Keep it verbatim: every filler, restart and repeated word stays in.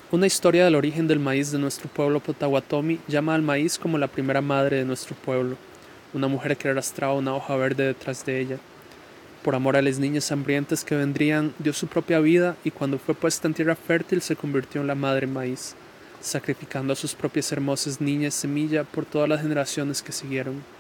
Una historia del origen del maíz de nuestro pueblo Potawatomi llama al maíz como la primera madre de nuestro pueblo, una mujer que arrastraba una hoja verde detrás de ella. Por amor a las niñas hambrientas que vendrían, dio su propia vida y cuando fue puesta en tierra fértil se convirtió en la madre maíz, sacrificando a sus propias hermosas niñas semilla por todas las generaciones que siguieron.